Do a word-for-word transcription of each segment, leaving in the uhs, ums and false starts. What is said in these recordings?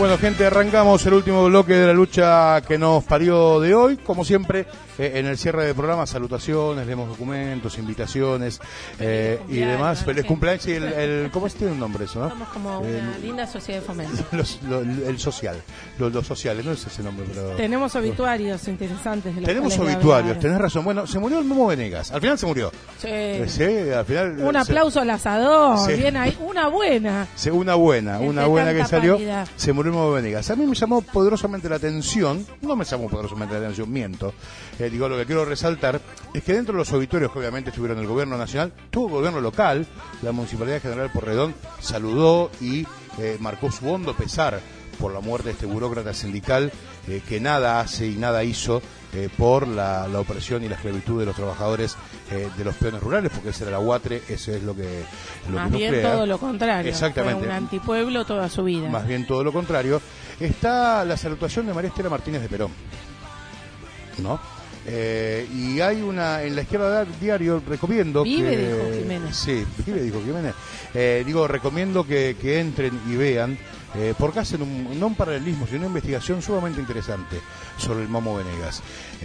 Bueno, gente, arrancamos el último bloque de la lucha que nos parió de hoy. Como siempre, eh, en el cierre del programa, salutaciones, leemos documentos, invitaciones eh, y demás. Feliz cumpleaños. Sí, el, el, ¿cómo es? Tiene un nombre eso, ¿no? Somos como el, una linda sociedad de fomento. Los, lo, el social, los, los sociales, no es ese nombre, pero... Tenemos obituarios interesantes. De los Tenemos obituarios, tenés razón. Bueno, se murió el Momo Venegas. Al final se murió. Sí. Sí, al final... Un se... aplauso al asador. Sí. Bien ahí. Una buena. Sí, una buena, una Entre buena que tanta salió. pálida. Se murió el Momo Venegas. A mí me llamó poderosamente la atención, no me llamó poderosamente la atención, miento. Eh, digo, lo que quiero resaltar es que dentro de los obituarios que obviamente estuvieron el gobierno nacional, tuvo el gobierno local, la Municipalidad de General Porredón saludó y eh, marcó su hondo pesar por la muerte de este burócrata sindical eh, que nada hace y nada hizo eh, por la, la opresión y la esclavitud de los trabajadores eh, de los peones rurales, porque ese era la UATRE, eso es lo que lo Más que bien nuclea. todo lo contrario. Exactamente. Fue un antipueblo toda su vida. Más bien todo lo contrario. Está la salutación de María Estela Martínez de Perón, ¿no? Eh, y hay una en la Izquierda Diario, recomiendo vive que, dijo Jiménez. Sí, vive dijo Jiménez. Eh, digo, recomiendo que, que entren y vean, eh, porque hacen un, no un paralelismo, sino una investigación sumamente interesante sobre el Momo Venegas.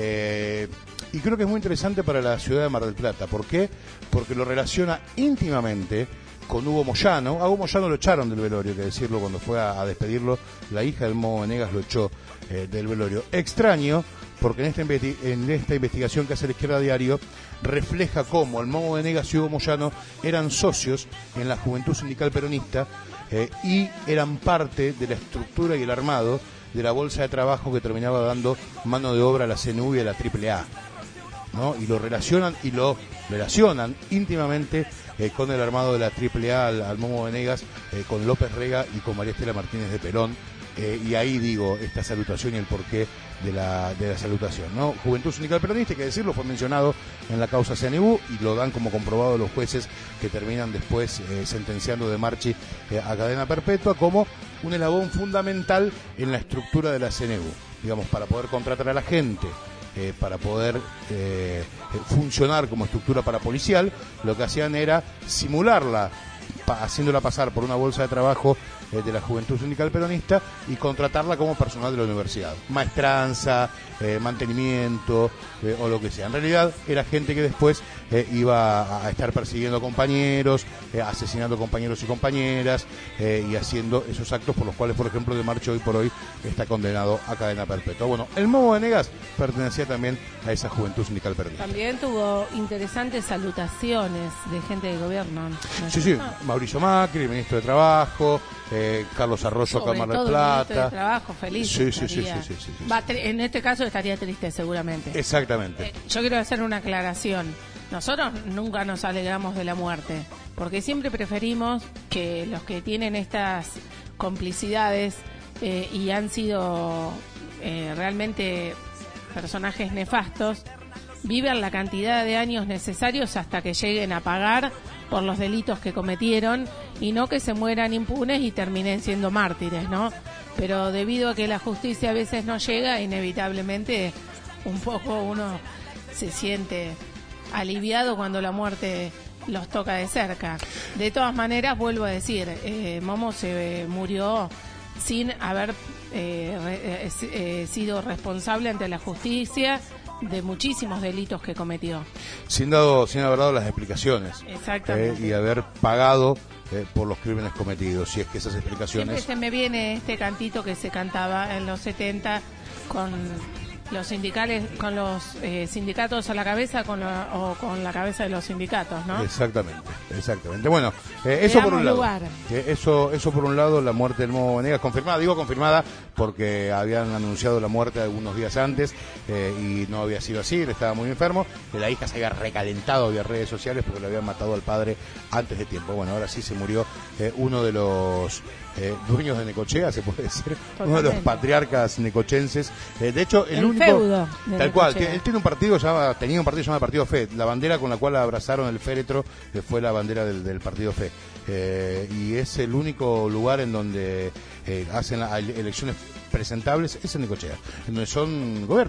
Eh, y creo que es muy interesante para la ciudad de Mar del Plata. ¿Por qué? Porque lo relaciona íntimamente con Hugo Moyano. A Hugo Moyano lo echaron del velorio, que decirlo, cuando fue a, a despedirlo, la hija del Momo Venegas lo echó eh, del velorio. Extraño, porque en esta, investi- en esta investigación que hace la Izquierda Diario, refleja cómo el Momo Venegas y Hugo Moyano eran socios en la Juventud Sindical Peronista eh, y eran parte de la estructura y el armado de la bolsa de trabajo que terminaba dando mano de obra a la C N U y a la triple A, ¿no? Y lo relacionan y lo relacionan íntimamente eh, con el armado de la triple A al, al Momo Venegas, eh, con López Rega y con María Estela Martínez de Perón. Eh, y ahí digo esta salutación y el porqué de la, de la salutación, ¿no? Juventud Sindical Peronista, hay que decirlo, fue mencionado en la causa C N U y lo dan como comprobado los jueces que terminan después eh, sentenciando de Marchi eh, a cadena perpetua como un eslabón fundamental en la estructura de la C N U, digamos, para poder contratar a la gente. Eh, para poder eh, funcionar como estructura parapolicial, lo que hacían era simularla, pa- haciéndola pasar por una bolsa de trabajo eh, de la Juventud Sindical Peronista y contratarla como personal de la universidad, maestranza, eh, mantenimiento eh, o lo que sea. En realidad era gente que después eh, iba a estar persiguiendo compañeros, eh, asesinando compañeros y compañeras eh, y haciendo esos actos por los cuales, por ejemplo, de Marcha hoy por hoy está condenado a cadena perpetua. Bueno, el Momo Venegas pertenecía también a esa Juventud Sindical Peronista. También tuvo interesantes salutaciones de gente del gobierno. ¿No? Sí, sí, Mauricio Macri, ministro de Trabajo, eh, Carlos Arroyo, acá en Mar del Plata. Ministro de Trabajo, feliz. Sí, sí, sí, sí, sí, sí, sí. Va, en este caso estaría triste seguramente. Exactamente. Eh, yo quiero hacer una aclaración. Nosotros nunca nos alegramos de la muerte, porque siempre preferimos que los que tienen estas complicidades eh, y han sido eh, realmente personajes nefastos, vivan la cantidad de años necesarios hasta que lleguen a pagar por los delitos que cometieron y no que se mueran impunes y terminen siendo mártires, ¿no? Pero debido a que la justicia a veces no llega, inevitablemente un poco uno se siente aliviado cuando la muerte los toca de cerca. De todas maneras, vuelvo a decir, eh, Momo se eh, murió sin haber eh, re, eh, eh, sido responsable ante la justicia de muchísimos delitos que cometió. Sin, dado, sin haber dado las explicaciones. Exactamente. Eh, y haber pagado eh, por los crímenes cometidos, si es que esas explicaciones... Siempre se me viene este cantito que se cantaba en los setenta con los sindicales, con los eh, sindicatos a la cabeza con lo, o con la cabeza de los sindicatos, ¿no? Exactamente, exactamente. Bueno, eh, eso por un lado. Eh, eso, eso por un lado, la muerte del Momo Venegas confirmada, digo confirmada porque habían anunciado la muerte algunos días antes eh, y no había sido así, él estaba muy enfermo, la hija se había recalentado había redes sociales porque le habían matado al padre antes de tiempo. Bueno, ahora sí se murió eh, uno de los eh, dueños de Necochea, se puede decir, totalmente. Uno de los patriarcas necochenses. Eh, de hecho, el, el único feudo de tal cual, tiene, él tiene un partido llamado, tenía un partido llamado Partido Fe, la bandera con la cual abrazaron el féretro que fue la bandera del, del Partido Fe. Eh, y es el único lugar en donde eh, hacen la, elecciones presentables, es en Necochea, en donde son gobierno.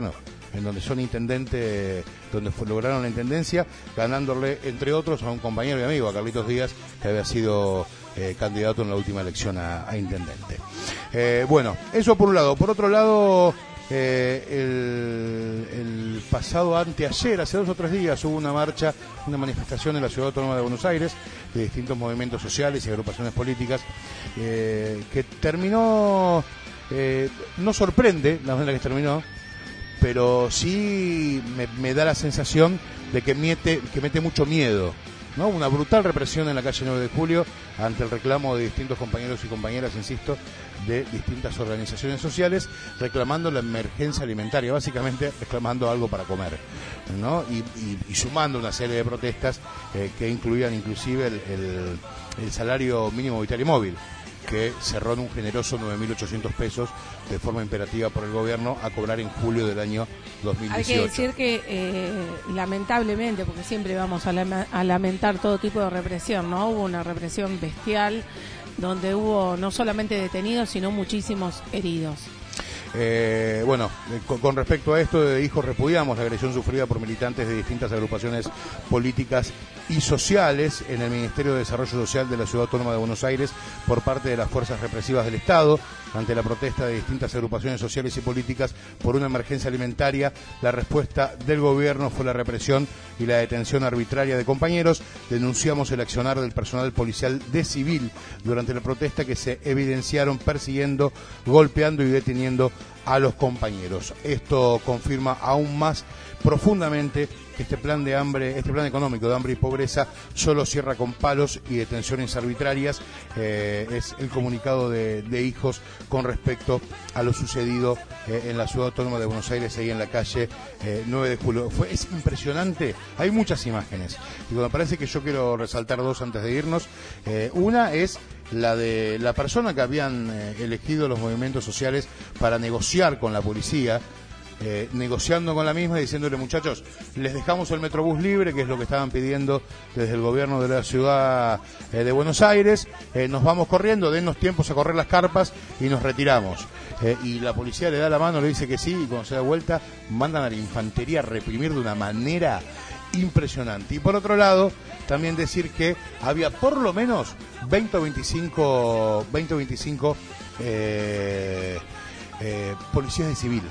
en donde son intendente, donde fue, lograron la intendencia, ganándole, entre otros, a un compañero y amigo, a Carlitos Díaz, que había sido eh, candidato en la última elección a, a intendente. Eh, bueno, eso por un lado. Por otro lado, eh, el, el pasado anteayer, hace dos o tres días, hubo una marcha, una manifestación en la Ciudad Autónoma de Buenos Aires, de distintos movimientos sociales y agrupaciones políticas, eh, que terminó, eh, no sorprende la manera que terminó, pero sí me, me da la sensación de que mete, que mete mucho miedo, ¿no? Una brutal represión en la calle nueve de julio ante el reclamo de distintos compañeros y compañeras, insisto, de distintas organizaciones sociales, reclamando la emergencia alimentaria, básicamente reclamando algo para comer, ¿no? Y, y, y sumando una serie de protestas eh, que incluían inclusive el, el, el salario mínimo vital y móvil, que cerró en un generoso nueve mil ochocientos pesos de forma imperativa por el gobierno a cobrar en julio del año dos mil dieciocho. Hay que decir que eh, lamentablemente, porque siempre vamos a, lama- a lamentar todo tipo de represión, ¿no? Hubo una represión bestial donde hubo no solamente detenidos, sino muchísimos heridos. Eh, bueno, eh, con, con respecto a esto de hijos, repudiamos la agresión sufrida por militantes de distintas agrupaciones políticas y sociales en el Ministerio de Desarrollo Social de la Ciudad Autónoma de Buenos Aires por parte de las fuerzas represivas del Estado ante la protesta de distintas agrupaciones sociales y políticas por una emergencia alimentaria. La respuesta del gobierno fue la represión y la detención arbitraria de compañeros. Denunciamos el accionar del personal policial de civil durante la protesta, que se evidenciaron persiguiendo, golpeando y deteniendo a los compañeros. Esto confirma aún más profundamente que este plan de hambre, este plan económico de hambre y pobreza solo cierra con palos y detenciones arbitrarias. Eh, es el comunicado de, de hijos con respecto a lo sucedido eh, en la Ciudad Autónoma de Buenos Aires, ahí en la calle eh, nueve de julio. Fue, es impresionante, hay muchas imágenes. Y me parece que yo quiero resaltar dos antes de irnos. Eh, una es la de la persona que habían eh, elegido los movimientos sociales para negociar con la policía, eh, negociando con la misma y diciéndole: muchachos, les dejamos el Metrobús libre, que es lo que estaban pidiendo desde el gobierno de la ciudad eh, de Buenos Aires, eh, nos vamos corriendo, dennos tiempos a correr las carpas y nos retiramos. Eh, y la policía le da la mano, le dice que sí, y cuando se da vuelta mandan a la infantería a reprimir de una manera impresionante. Y por otro lado, también decir que había por lo menos veinte o veinticinco, veinte o veinticinco eh, eh, policías de civil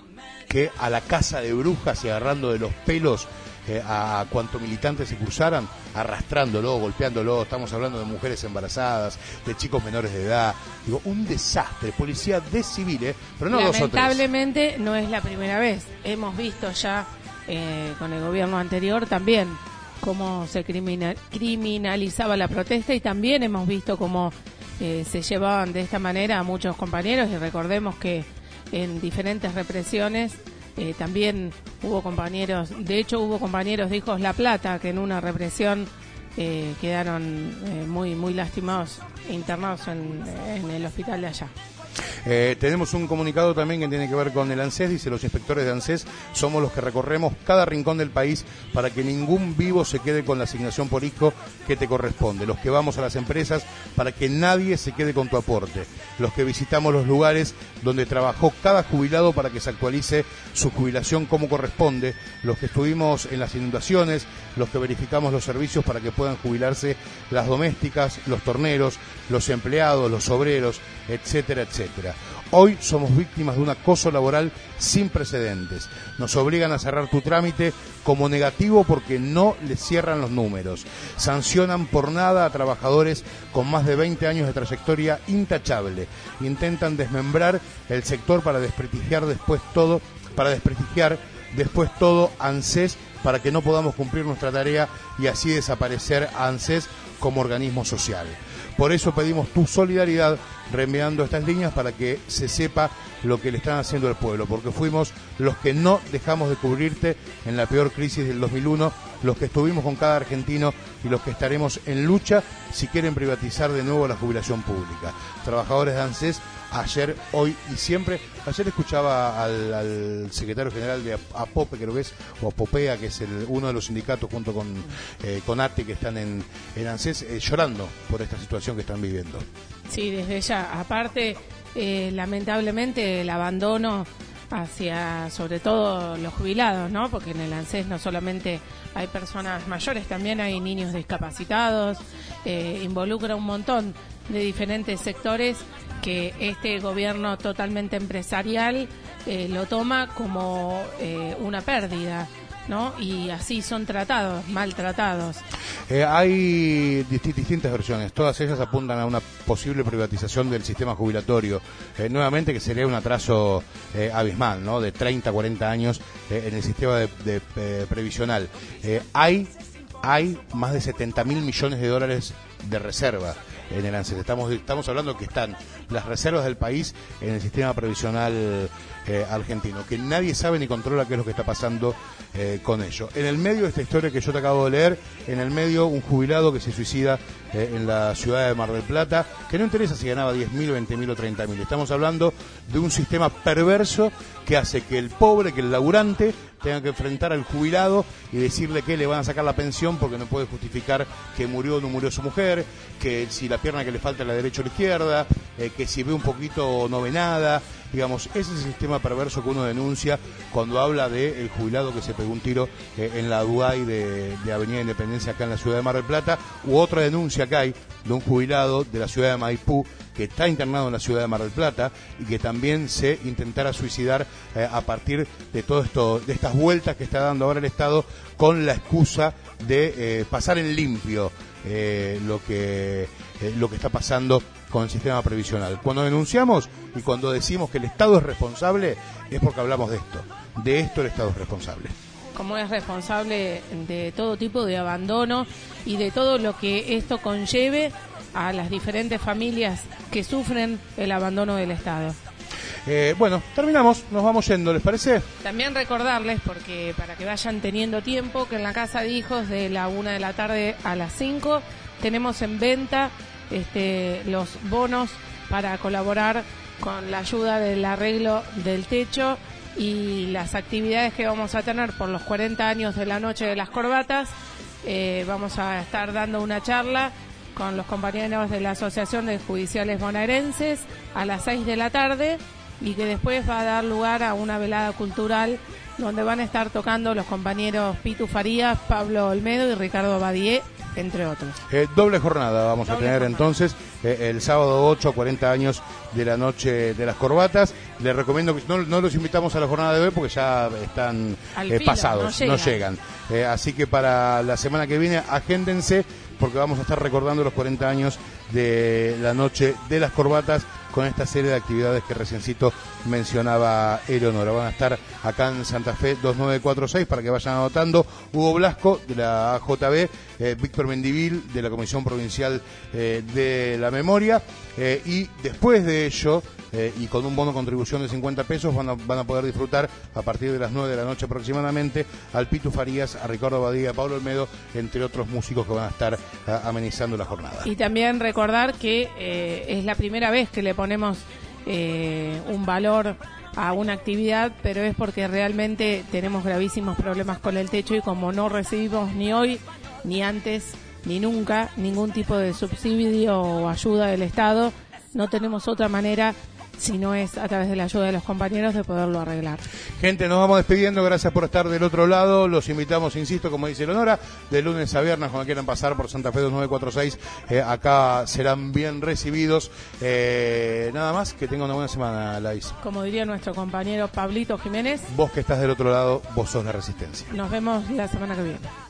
que a la caza de brujas y agarrando de los pelos eh, a cuanto militantes se cruzaran, arrastrándolo, golpeándolo. Estamos hablando de mujeres embarazadas, de chicos menores de edad. Digo, un desastre. Policía de civil, ¿eh? Pero no dos o tres. Lamentablemente no es la primera vez. Hemos visto ya eh, con el gobierno anterior también cómo se criminal, criminalizaba la protesta, y también hemos visto cómo eh, se llevaban de esta manera a muchos compañeros. Y recordemos que en diferentes represiones eh, también hubo compañeros, de hecho hubo compañeros de Hijos La Plata que en una represión eh, quedaron eh, muy muy lastimados e internados en, en el hospital de allá. Eh, tenemos un comunicado también que tiene que ver con el ANSES. Dice: los inspectores de ANSES somos los que recorremos cada rincón del país para que ningún vivo se quede con la asignación por hijo que te corresponde. Los que vamos a las empresas para que nadie se quede con tu aporte. Los que visitamos los lugares donde trabajó cada jubilado para que se actualice su jubilación como corresponde. Los que estuvimos en las inundaciones. Los que verificamos los servicios para que puedan jubilarse las domésticas, los torneros, los empleados, los obreros, etcétera, etcétera. Hoy somos víctimas de un acoso laboral sin precedentes. Nos obligan a cerrar tu trámite como negativo porque no les cierran los números. Sancionan por nada a trabajadores con más de veinte años de trayectoria intachable. Intentan desmembrar el sector para desprestigiar después todo, para desprestigiar después todo ANSES, para que no podamos cumplir nuestra tarea y así desaparecer a ANSES como organismo social. Por eso pedimos tu solidaridad reenviando estas líneas para que se sepa lo que le están haciendo al pueblo, porque fuimos los que no dejamos de cubrirte en la peor crisis del dos mil uno, los que estuvimos con cada argentino y los que estaremos en lucha si quieren privatizar de nuevo la jubilación pública. Trabajadores de ANSES, ayer, hoy y siempre. Ayer escuchaba al, al secretario general de APOPE, creo que es, o APOPEA, que es el, uno de los sindicatos junto con, eh, con ATE, que están en, en ANSES, eh, llorando por esta situación que están viviendo. Sí, desde ya. Aparte, eh, lamentablemente, el abandono hacia sobre todo los jubilados, ¿no? Porque en el ANSES no solamente hay personas mayores, también hay niños discapacitados, eh, involucra un montón de diferentes sectores que este gobierno totalmente empresarial eh, lo toma como eh, una pérdida, ¿no? Y así son tratados, maltratados. Eh, hay disti- distintas versiones, todas ellas apuntan a una posible privatización del sistema jubilatorio, eh, nuevamente que sería un atraso eh, abismal, ¿no? De treinta, cuarenta años eh, en el sistema de, de, eh, previsional. Eh, hay, hay más de setenta mil millones de dólares de reserva en el ANSES. Estamos, estamos hablando que están las reservas del país en el sistema previsional eh, argentino, que nadie sabe ni controla qué es lo que está pasando eh, con ello. En el medio de esta historia que yo te acabo de leer, en el medio un jubilado que se suicida eh, en la ciudad de Mar del Plata, que no interesa si ganaba diez mil, veinte mil o treinta mil. Estamos hablando de un sistema perverso que hace que el pobre, que el laburante, tenga que enfrentar al jubilado y decirle que le van a sacar la pensión porque no puede justificar que murió o no murió su mujer, que si la pierna que le falta es la derecha o la izquierda, eh, que si ve un poquito no ve nada. Digamos, ese es el sistema perverso que uno denuncia cuando habla del jubilado que se pegó un tiro eh, en la Duay de, de Avenida Independencia acá en la ciudad de Mar del Plata, u otra denuncia que hay de un jubilado de la ciudad de Maipú que está internado en la ciudad de Mar del Plata y que también se intentara suicidar eh, a partir de todo esto, de estas vueltas que está dando ahora el Estado con la excusa de eh, pasar en limpio eh, lo que eh, lo que está pasando con el sistema previsional. Cuando denunciamos y cuando decimos que el Estado es responsable es porque hablamos de esto. De esto el Estado es responsable. Como es responsable de todo tipo de abandono y de todo lo que esto conlleve a las diferentes familias que sufren el abandono del Estado. Eh, bueno, terminamos, nos vamos yendo, ¿les parece? También recordarles, porque para que vayan teniendo tiempo, que en la Casa de Hijos de la una de la tarde a las cinco tenemos en venta este, los bonos para colaborar con la ayuda del arreglo del techo y las actividades que vamos a tener por los cuarenta años de la Noche de las Corbatas. Eh, vamos a estar dando una charla con los compañeros de la Asociación de Judiciales Bonaerenses a las seis de la tarde y que después va a dar lugar a una velada cultural donde van a estar tocando los compañeros Pitu Farías, Pablo Olmedo y Ricardo Badié, entre otros. Eh, doble jornada vamos doble a tener jornada. Entonces, eh, el sábado ocho, cuarenta años de la Noche de las Corbatas. Les recomiendo que no, no los invitamos a la jornada de hoy porque ya están eh, pasados, no llegan. No llegan. Eh, así que para la semana que viene, agéndense porque vamos a estar recordando los cuarenta años de la Noche de las Corbatas con esta serie de actividades que reciencito mencionaba Eleonora. Van a estar acá en Santa Fe dos nueve cuatro seis para que vayan anotando. Hugo Blasco de la A J B, eh, Víctor Mendivil de la Comisión Provincial eh, de la Memoria eh, y después de ello eh, y con un bono contribución de cincuenta pesos van a, van a poder disfrutar a partir de las nueve de la noche aproximadamente al Pitu Farías, a Ricardo Badía, a Pablo Olmedo, entre otros músicos que van a estar a, amenizando la jornada. Y también recordar que eh, es la primera vez que le ponemos eh, un valor a una actividad, pero es porque realmente tenemos gravísimos problemas con el techo y como no recibimos ni hoy, ni antes, ni nunca ningún tipo de subsidio o ayuda del Estado, no tenemos otra manera si no es a través de la ayuda de los compañeros de poderlo arreglar. Gente, nos vamos despidiendo, gracias por estar del otro lado, los invitamos, insisto, como dice Leonora, de lunes a viernes, cuando quieran pasar por Santa Fe dos nueve cuatro seis, eh, acá serán bien recibidos. Eh, nada más, que tengan una buena semana, Laís. Como diría nuestro compañero Pablito Jiménez, vos que estás del otro lado, vos sos la resistencia. Nos vemos la semana que viene.